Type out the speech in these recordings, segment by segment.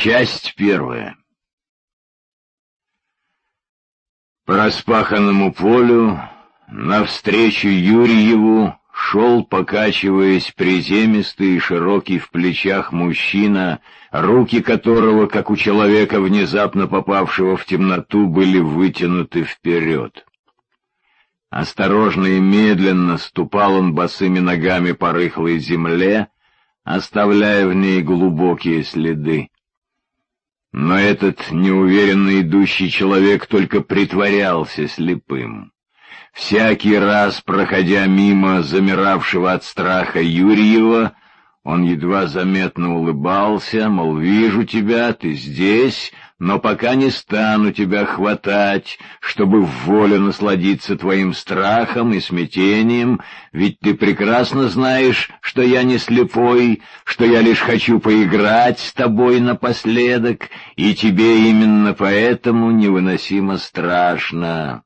Часть первая. По распаханному полю навстречу Юрьеву шел, покачиваясь, приземистый и широкий в плечах мужчина, руки которого, как у человека, внезапно попавшего в темноту, были вытянуты вперед. Осторожно и медленно ступал он босыми ногами по рыхлой земле, оставляя в ней глубокие следы. Но этот неуверенно идущий человек только притворялся слепым. Всякий раз, проходя мимо замиравшего от страха Юрьева, он едва заметно улыбался, мол, вижу тебя, ты здесь, но пока не стану тебя хватать, чтобы в волю насладиться твоим страхом и смятением, ведь ты прекрасно знаешь, что я не слепой, что я лишь хочу поиграть с тобой напоследок, и тебе именно поэтому невыносимо страшно.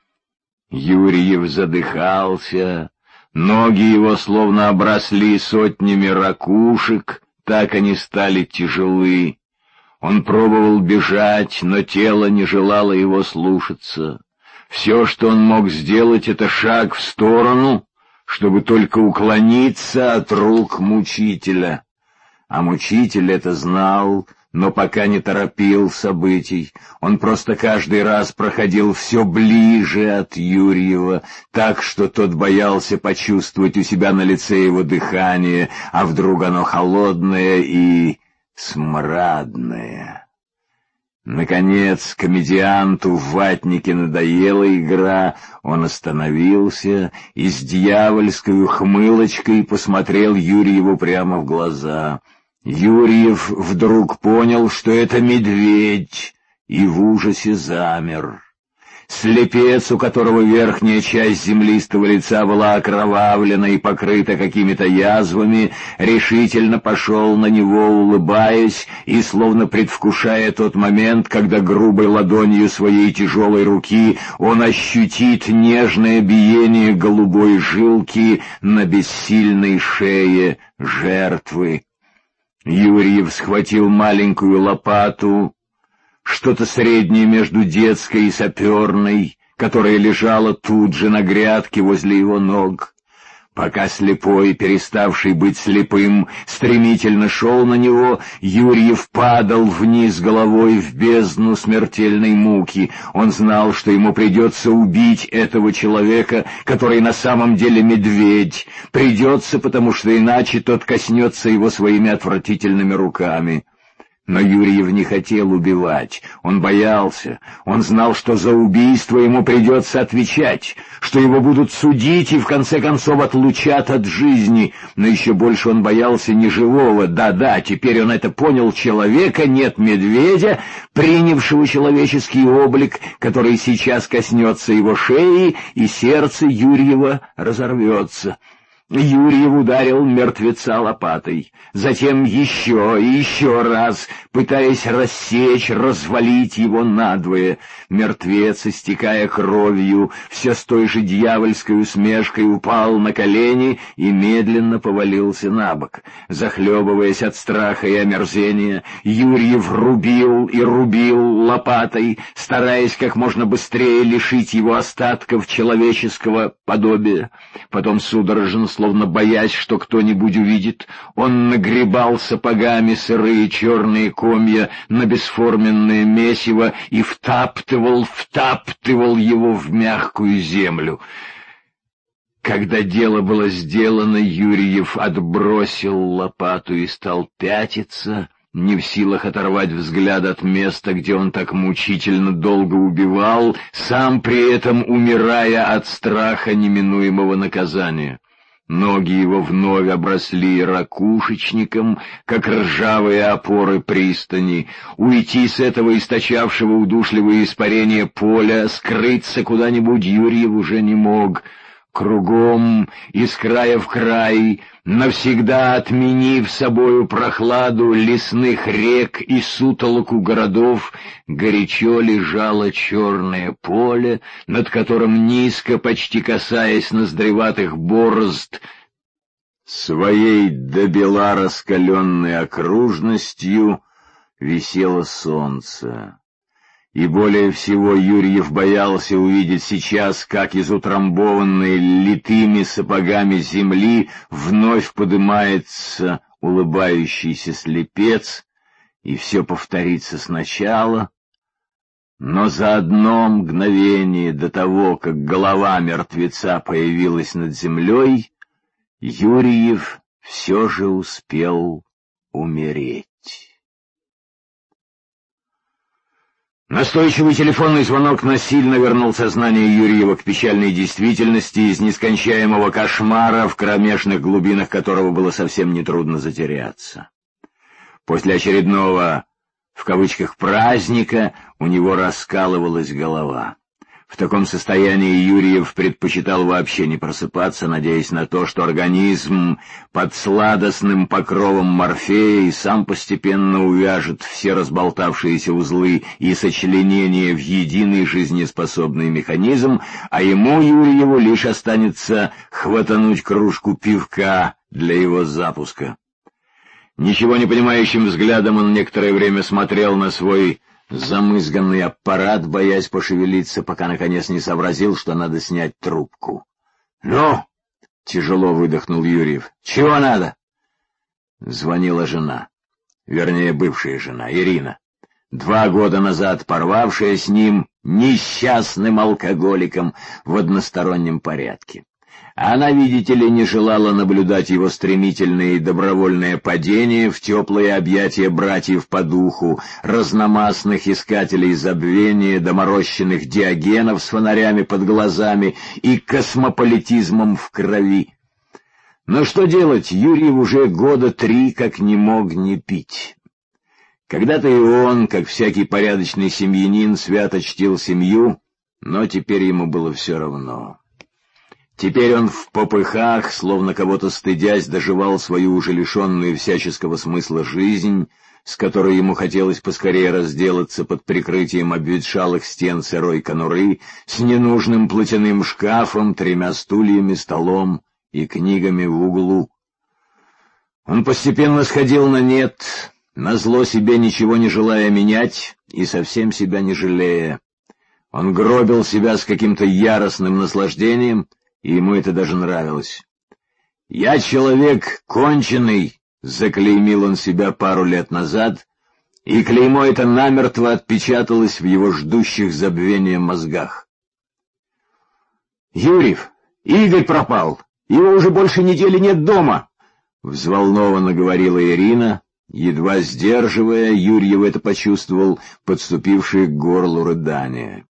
Юрьев задыхался, ноги его словно обросли сотнями ракушек, так они стали тяжелы. Он пробовал бежать, но тело не желало его слушаться. Все, что он мог сделать, — это шаг в сторону, чтобы только уклониться от рук мучителя. А мучитель это знал, но пока не торопил событий. Он просто каждый раз проходил все ближе от Юрьева, так что тот боялся почувствовать у себя на лице его дыхание, а вдруг оно холодное и смрадное. Наконец, комедианту в ватнике надоела игра, он остановился и с дьявольской ухмылочкой посмотрел Юрьеву прямо в глаза. Юрьев вдруг понял, что это медведь, и в ужасе замер. Слепец, у которого верхняя часть землистого лица была окровавлена и покрыта какими-то язвами, решительно пошел на него, улыбаясь и словно предвкушая тот момент, когда грубой ладонью своей тяжелой руки он ощутит нежное биение голубой жилки на бессильной шее жертвы. Юрьев схватил маленькую лопату, что-то среднее между детской и саперной, которая лежала тут же на грядке возле его ног. Пока слепой, переставший быть слепым, стремительно шел на него, Юрьев падал вниз головой в бездну смертельной муки. Он знал, что ему придется убить этого человека, который на самом деле медведь. Придется, потому что иначе тот коснется его своими отвратительными руками. Но Юрьев не хотел убивать, он боялся, он знал, что за убийство ему придется отвечать, что его будут судить и в конце концов отлучат от жизни, но еще больше он боялся не живого, да-да, теперь он это понял, человека, нет медведя, принявшего человеческий облик, который сейчас коснется его шеи, и сердце Юрьева разорвется. Юрьев ударил мертвеца лопатой, затем еще и еще раз, пытаясь рассечь, развалить его надвое. Мертвец, истекая кровью, все с той же дьявольской усмешкой упал на колени и медленно повалился на бок. Захлебываясь от страха и омерзения, Юрьев рубил и рубил лопатой, стараясь как можно быстрее лишить его остатков человеческого подобия. Потом судорожно, словно боясь, что кто-нибудь увидит, он нагребал сапогами сырые черные комья на бесформенное месиво и втаптывал его в мягкую землю. Когда дело было сделано, Юрьев отбросил лопату и стал пятиться, не в силах оторвать взгляд от места, где он так мучительно долго убивал, сам при этом умирая от страха неминуемого наказания. Ноги его вновь обросли ракушечником, как ржавые опоры пристани. Уйти с этого источавшего удушливое испарение поля, скрыться куда-нибудь Юрьев уже не мог. Кругом, из края в край, навсегда отменив собою прохладу лесных рек и сутолоку городов, горячо лежало черное поле, над которым низко, почти касаясь ноздреватых борозд, своей добела раскаленной окружностью висело солнце. И более всего Юрьев боялся увидеть сейчас, как из утрамбованной литыми сапогами земли вновь подымается улыбающийся слепец, и все повторится сначала. Но за одно мгновение до того, как голова мертвеца появилась над землей, Юрьев все же успел умереть. Настойчивый телефонный звонок насильно вернул сознание Юрьева к печальной действительности из нескончаемого кошмара, в кромешных глубинах которого было совсем нетрудно затеряться. После очередного, в кавычках, праздника у него раскалывалась голова. В таком состоянии Юрьев предпочитал вообще не просыпаться, надеясь на то, что организм под сладостным покровом морфея и сам постепенно увяжет все разболтавшиеся узлы и сочленения в единый жизнеспособный механизм, а ему, Юрьеву, лишь останется хватануть кружку пивка для его запуска. Ничего не понимающим взглядом он некоторое время смотрел на свой замызганный аппарат, боясь пошевелиться, пока наконец не сообразил, что надо снять трубку. «Ну!» — тяжело выдохнул Юрьев. «Чего надо?» Звонила жена. Вернее, бывшая жена, Ирина. 2 года назад порвавшая с ним несчастным алкоголиком в одностороннем порядке. Она, видите ли, не желала наблюдать его стремительное и добровольное падение в теплые объятия братьев по духу, разномастных искателей забвения, доморощенных диогенов с фонарями под глазами и космополитизмом в крови. Но что делать, Юрий уже 3 года как не мог не пить. Когда-то и он, как всякий порядочный семьянин, свято чтил семью, но теперь ему было все равно. Теперь он в попыхах, словно кого-то стыдясь, доживал свою уже лишенную всяческого смысла жизнь, с которой ему хотелось поскорее разделаться под прикрытием обветшалых стен сырой конуры, с ненужным платяным шкафом, 3 стульями, столом и книгами в углу. Он постепенно сходил на нет, назло себе ничего не желая менять и совсем себя не жалея. Он гробил себя с каким-то яростным наслаждением, и ему это даже нравилось. «Я человек конченый», — заклеймил он себя пару лет назад, и клеймо это намертво отпечаталось в его ждущих забвения мозгах. «Юрьев, Игорь пропал, его уже больше недели нет дома», — взволнованно говорила Ирина, едва сдерживая, Юрьев это почувствовал, подступившие к горлу рыдания.